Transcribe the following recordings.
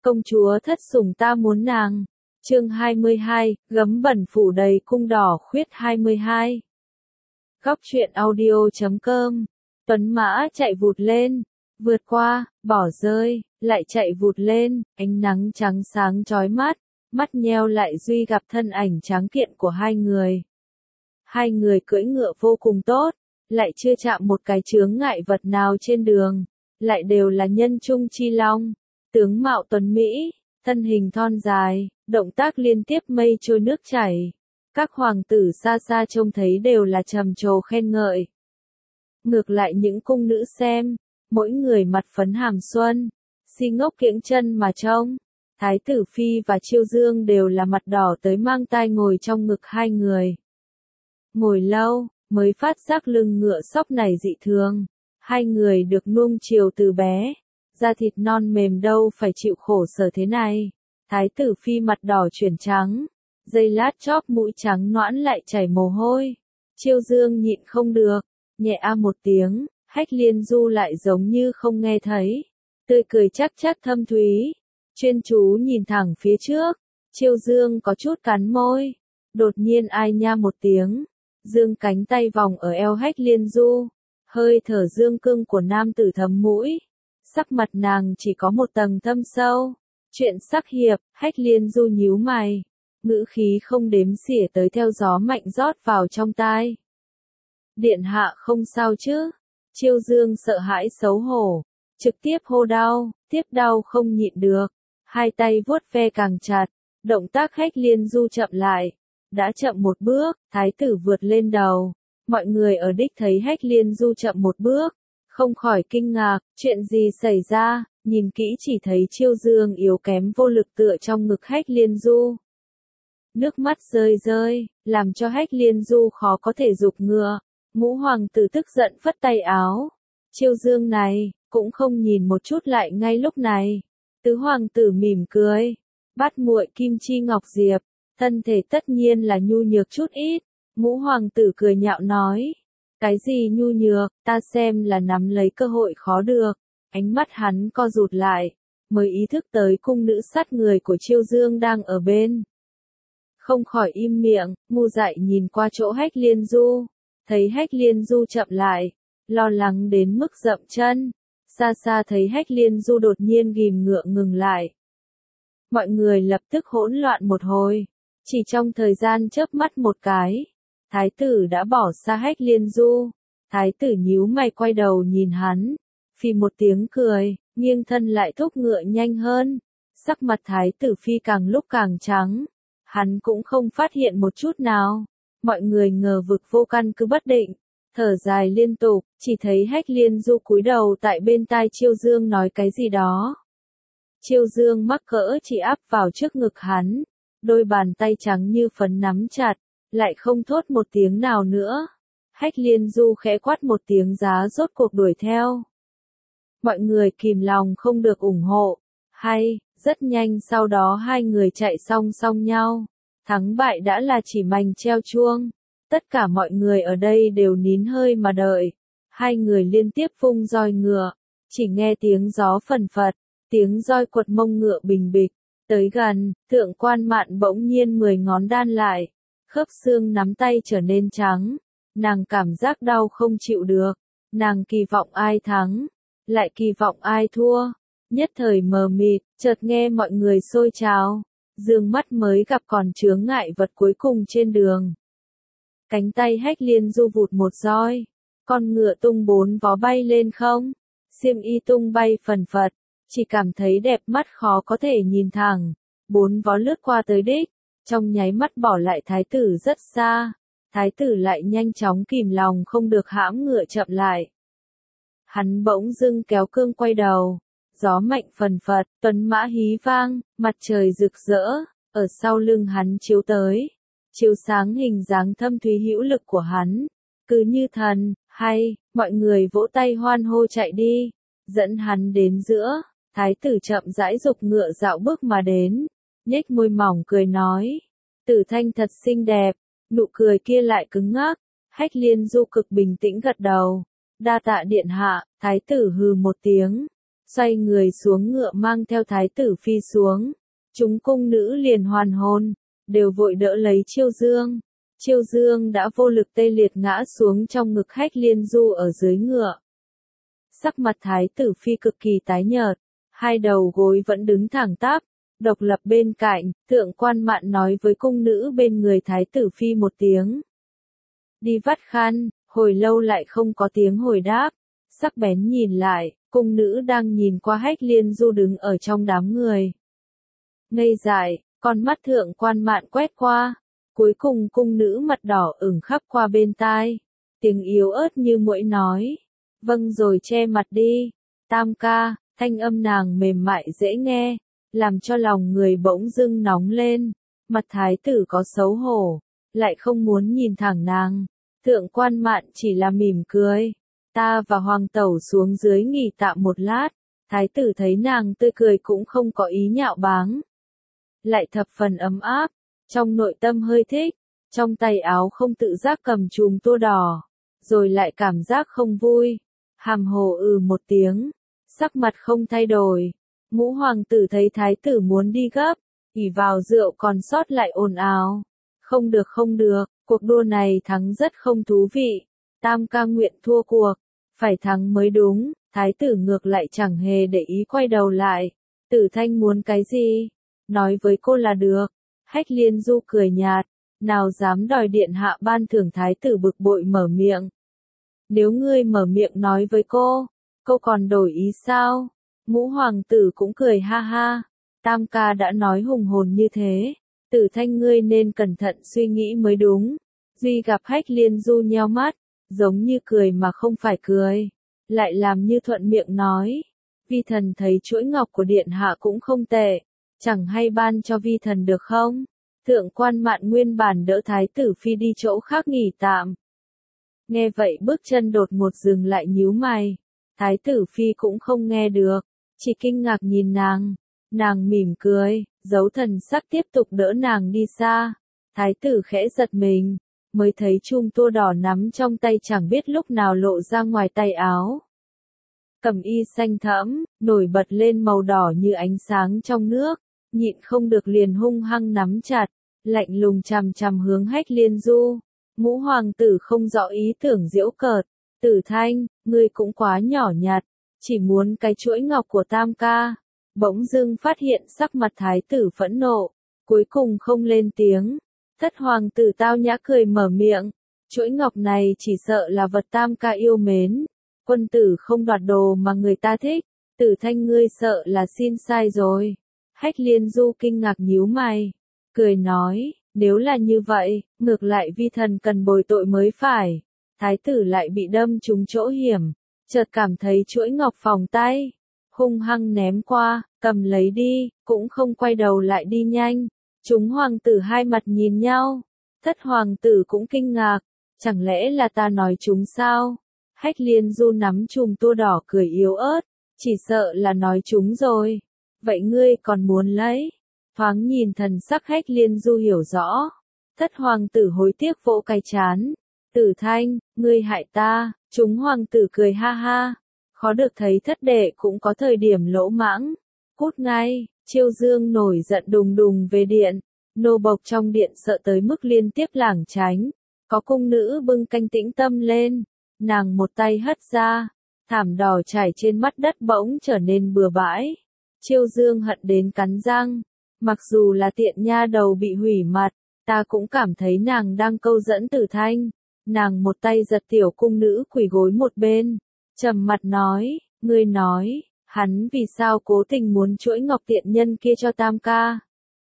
Công chúa thất sủng ta muốn nàng. Chương 22, gấm bẩn phủ đầy cung đỏ khuyết 22. Góc truyện audio.com. Tuấn mã chạy vụt lên, vượt qua, bỏ rơi, lại chạy vụt lên, ánh nắng trắng sáng chói mắt, mắt nheo lại duy gặp thân ảnh tráng kiện của hai người. Hai người cưỡi ngựa vô cùng tốt, lại chưa chạm một cái chướng ngại vật nào trên đường, lại đều là nhân trung chi long, tướng mạo tuấn mỹ, thân hình thon dài, động tác liên tiếp mây trôi nước chảy. Các hoàng tử xa xa trông thấy đều là trầm trồ khen ngợi. Ngược lại những cung nữ xem, mỗi người mặt phấn hàm xuân, si ngốc kiễng chân mà trông. Thái tử Phi và Chiêu Dương đều là mặt đỏ tới mang tai ngồi trong ngực hai người. Ngồi lâu, mới phát giác lưng ngựa sóc này dị thường. Hai người được nuông chiều từ bé, da thịt non mềm đâu phải chịu khổ sở thế này. Thái tử Phi mặt đỏ chuyển trắng, giây lát chóp mũi trắng nõn lại chảy mồ hôi. Chiêu Dương nhịn không được, nhẹ a một tiếng, Hách Liên Du lại giống như không nghe thấy, tươi cười chắc chắc thâm thúy, chuyên chú nhìn thẳng phía trước. Chiêu Dương có chút cắn môi, đột nhiên ai nha một tiếng, dương cánh tay vòng ở eo Hách Liên Du, hơi thở dương cương của nam tử thấm mũi, sắc mặt nàng chỉ có một tầng thâm sâu. Chuyện sắc hiệp, Hách Liên Du nhíu mày, ngữ khí không đếm xỉa tới theo gió mạnh rót vào trong tai. Điện hạ không sao chứ? Chiêu Dương sợ hãi xấu hổ, trực tiếp hô đau, tiếp đau không nhịn được, hai tay vuốt ve càng chặt, động tác Hách Liên Du chậm lại, đã chậm một bước, thái tử vượt lên đầu, mọi người ở đích thấy Hách Liên Du chậm một bước, không khỏi kinh ngạc, chuyện gì xảy ra? Nhìn kỹ chỉ thấy Chiêu Dương yếu kém vô lực tựa trong ngực Hách Liên Du. Nước mắt rơi rơi, làm cho Hách Liên Du khó có thể giục ngựa. Ngũ hoàng tử tức giận phất tay áo. Chiêu Dương này, cũng không nhìn một chút lại ngay lúc này. Tứ hoàng tử mỉm cười. Bắt muội Kim Chi Ngọc Diệp, thân thể tất nhiên là nhu nhược chút ít. Ngũ hoàng tử cười nhạo nói. Cái gì nhu nhược, ta xem là nắm lấy cơ hội khó được. Ánh mắt hắn co rụt lại, mới ý thức tới cung nữ sát người của Chiêu Dương đang ở bên. Không khỏi im miệng, ngu dại nhìn qua chỗ Hách Liên Du, thấy Hách Liên Du chậm lại, lo lắng đến mức dậm chân, xa xa thấy Hách Liên Du đột nhiên ghim ngựa ngừng lại. Mọi người lập tức hỗn loạn một hồi, chỉ trong thời gian chớp mắt một cái, thái tử đã bỏ xa Hách Liên Du, thái tử nhíu mày quay đầu nhìn hắn. Phi một tiếng cười, nghiêng thân lại thúc ngựa nhanh hơn. Sắc mặt thái tử Phi càng lúc càng trắng. Hắn cũng không phát hiện một chút nào. Mọi người ngờ vực vô căn cứ bất định. Thở dài liên tục, chỉ thấy Hách Liên Du cúi đầu tại bên tai Chiêu Dương nói cái gì đó. Chiêu Dương mắc cỡ chỉ áp vào trước ngực hắn. Đôi bàn tay trắng như phấn nắm chặt, lại không thốt một tiếng nào nữa. Hách Liên Du khẽ quát một tiếng giá rốt cuộc đuổi theo. Mọi người kìm lòng không được ủng hộ. Hay, rất nhanh sau đó hai người chạy song song nhau. Thắng bại đã là chỉ mành treo chuông. Tất cả mọi người ở đây đều nín hơi mà đợi. Hai người liên tiếp vung roi ngựa. Chỉ nghe tiếng gió phần phật, tiếng roi quật mông ngựa bình bịch. Tới gần, Thượng Quan Mạn bỗng nhiên 10 ngón đan lại. Khớp xương nắm tay trở nên trắng. Nàng cảm giác đau không chịu được. Nàng kỳ vọng ai thắng, lại kỳ vọng ai thua. Nhất thời mờ mịt, chợt nghe mọi người xôi trào. Dương mắt mới gặp còn chướng ngại vật cuối cùng trên đường. Cánh tay Hách Liên Du vụt một roi. Con ngựa tung 4 vó bay lên không. Xiêm y tung bay phần phật. Chỉ cảm thấy đẹp mắt khó có thể nhìn thẳng. 4 vó lướt qua tới đích. Trong nháy mắt bỏ lại thái tử rất xa. Thái tử lại nhanh chóng kìm lòng không được hãm ngựa chậm lại. Hắn bỗng dưng kéo cương quay đầu, gió mạnh phần phật, tuấn mã hí vang, mặt trời rực rỡ, ở sau lưng hắn chiếu tới, chiếu sáng hình dáng thâm thúy hữu lực của hắn, cứ như thần, hay, mọi người vỗ tay hoan hô chạy đi, dẫn hắn đến giữa, thái tử chậm rãi giục ngựa dạo bước mà đến, nhếch môi mỏng cười nói, Tử Thanh thật xinh đẹp, nụ cười kia lại cứng ngắc, Hách Liên Du cực bình tĩnh gật đầu. Đa tạ điện hạ, thái tử hừ một tiếng, xoay người xuống ngựa mang theo thái tử phi xuống. Chúng cung nữ liền hoàn hồn, đều vội đỡ lấy Chiêu Dương. Chiêu Dương đã vô lực tê liệt ngã xuống trong ngực Hách Liên Du ở dưới ngựa. Sắc mặt thái tử phi cực kỳ tái nhợt, hai đầu gối vẫn đứng thẳng tắp. Độc Lập bên cạnh, Thượng Quan Mạn nói với cung nữ bên người thái tử phi một tiếng. Đi vắt khăn, hồi lâu lại không có tiếng hồi đáp. Sắc bén nhìn lại, cung nữ đang nhìn qua Hách Liên Du đứng ở trong đám người. Ngây dại, con mắt Thượng Quan Mạn quét qua. Cuối cùng cung nữ mặt đỏ ửng khắp qua bên tai. Tiếng yếu ớt như muỗi nói. Vâng rồi che mặt đi. Tam ca, thanh âm nàng mềm mại dễ nghe, làm cho lòng người bỗng dưng nóng lên. Mặt thái tử có xấu hổ, lại không muốn nhìn thẳng nàng. Thượng Quan Mạn chỉ là mỉm cười. Ta và hoàng tẩu xuống dưới nghỉ tạm một lát. Thái tử thấy nàng tươi cười cũng không có ý nhạo báng. Lại thập phần ấm áp, trong nội tâm hơi thích, trong tay áo không tự giác cầm chùm tua đỏ, rồi lại cảm giác không vui. Hàm hồ một tiếng, sắc mặt không thay đổi. Ngũ hoàng tử thấy thái tử muốn đi gấp, ỷ vào rượu còn sót lại ồn ào. Không được, cuộc đua này thắng rất không thú vị. Tam ca nguyện thua cuộc, phải thắng mới đúng. Thái tử ngược lại chẳng hề để ý quay đầu lại. Tử Thanh muốn cái gì? Nói với cô là được. Hách Liên Du cười nhạt, nào dám đòi điện hạ ban thưởng. Thái tử bực bội mở miệng. Nếu ngươi mở miệng nói với cô còn đổi ý sao? Ngũ hoàng tử cũng cười ha ha. Tam ca đã nói hùng hồn như thế, Tử Thanh ngươi nên cẩn thận suy nghĩ mới đúng. Duy gặp Hách Liên Du nheo mắt, giống như cười mà không phải cười, lại làm như thuận miệng nói. Vi thần thấy chuỗi ngọc của điện hạ cũng không tệ, chẳng hay ban cho vi thần được không? Thượng Quan Mạn nguyên bản đỡ thái tử phi đi chỗ khác nghỉ tạm. Nghe vậy bước chân đột ngột dừng lại nhíu mày. Thái tử phi cũng không nghe được, chỉ kinh ngạc nhìn nàng. Nàng mỉm cười, giấu thần sắc tiếp tục đỡ nàng đi xa. Thái tử khẽ giật mình, mới thấy chum tua đỏ nắm trong tay chẳng biết lúc nào lộ ra ngoài tay áo. Cẩm y xanh thẫm, nổi bật lên màu đỏ như ánh sáng trong nước, nhịn không được liền hung hăng nắm chặt, lạnh lùng chằm chằm hướng Hách Liên Du. Ngũ hoàng tử không rõ ý tưởng giễu cợt. Tử Thanh, ngươi cũng quá nhỏ nhặt, chỉ muốn cái chuỗi ngọc của tam ca. Bỗng dưng phát hiện sắc mặt thái tử phẫn nộ, cuối cùng không lên tiếng. Thất hoàng tử tao nhã cười mở miệng, chuỗi ngọc này chỉ sợ là vật tam ca yêu mến. Quân tử không đoạt đồ mà người ta thích. Tử Thanh ngươi sợ là xin sai rồi. Hách Liên Du kinh ngạc nhíu mày, cười nói, nếu là như vậy, ngược lại vi thần cần bồi tội mới phải. Thái tử lại bị đâm trúng chỗ hiểm, chợt cảm thấy chuỗi ngọc phòng tay, hung hăng ném qua, cầm lấy đi, cũng không quay đầu lại đi nhanh. Chúng hoàng tử hai mặt nhìn nhau, thất hoàng tử cũng kinh ngạc, chẳng lẽ là ta nói chúng sao? Hách Liên Du nắm chùm tua đỏ cười yếu ớt, chỉ sợ là nói chúng rồi. Vậy ngươi còn muốn lấy? Thoáng nhìn thần sắc Hách Liên Du hiểu rõ. Thất hoàng tử hối tiếc vỗ cái chán. Tử Thanh, ngươi hại ta. Chúng hoàng tử cười ha ha. Khó được thấy thất đệ cũng có thời điểm lỗ mãng. Cút ngay. Chiêu Dương nổi giận đùng đùng về điện. Nô bộc trong điện sợ tới mức liên tiếp lảng tránh. Có cung nữ bưng canh tĩnh tâm lên. Nàng một tay hất ra. Thảm đỏ trải trên mắt đất bỗng trở nên bừa bãi. Chiêu Dương hận đến cắn răng. Mặc dù là tiện nha đầu bị hủy mặt, ta cũng cảm thấy nàng đang câu dẫn Tử Thanh. Nàng một tay giật tiểu cung nữ quỳ gối một bên, trầm mặt nói, ngươi nói, hắn vì sao cố tình muốn chuỗi ngọc tiện nhân kia cho tam ca.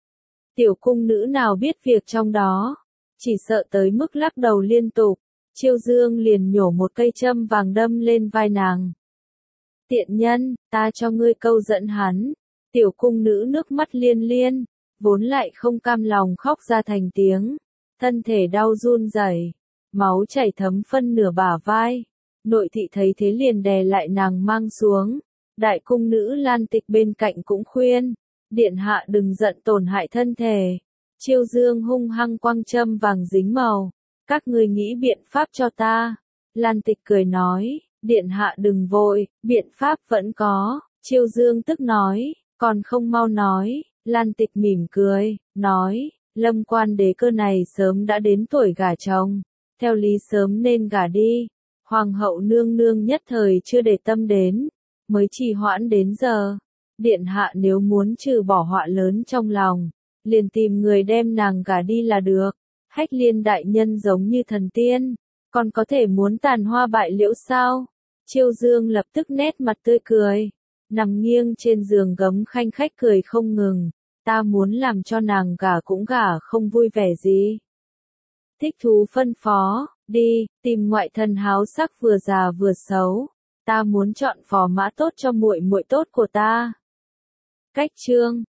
Tiểu cung nữ nào biết việc trong đó, chỉ sợ tới mức lắc đầu liên tục. Chiêu Dương liền nhổ một cây châm vàng đâm lên vai nàng. Tiện nhân, ta cho ngươi câu dẫn hắn. Tiểu cung nữ nước mắt liên liên, vốn lại không cam lòng khóc ra thành tiếng. Thân thể đau run rẩy, máu chảy thấm phân nửa bả vai. Nội thị thấy thế liền đè lại nàng mang xuống. Đại cung nữ Lan Tịch bên cạnh cũng khuyên, điện hạ đừng giận tổn hại thân thể. Chiêu Dương hung hăng quăng châm vàng dính màu, các ngươi nghĩ biện pháp cho ta. Lan Tịch cười nói, điện hạ đừng vội, biện pháp vẫn có, Chiêu Dương tức nói, còn không mau nói. Lan Tịch mỉm cười, nói, Lâm Quan đế cơ này sớm đã đến tuổi gả chồng, theo lý sớm nên gả đi. Hoàng hậu nương nương nhất thời chưa để tâm đến, mới trì hoãn đến giờ. Điện hạ nếu muốn trừ bỏ họa lớn trong lòng, liền tìm người đem nàng gả đi là được. Hách Liên đại nhân giống như thần tiên, còn có thể muốn tàn hoa bại liễu sao? Chiêu Dương lập tức nét mặt tươi cười, nằm nghiêng trên giường gấm khanh khách cười không ngừng. Ta muốn làm cho nàng gả cũng gả không vui vẻ gì. Thích thú phân phó, đi, tìm ngoại thần háo sắc vừa già vừa xấu. Ta muốn chọn phò mã tốt cho muội muội tốt của ta. Cách chương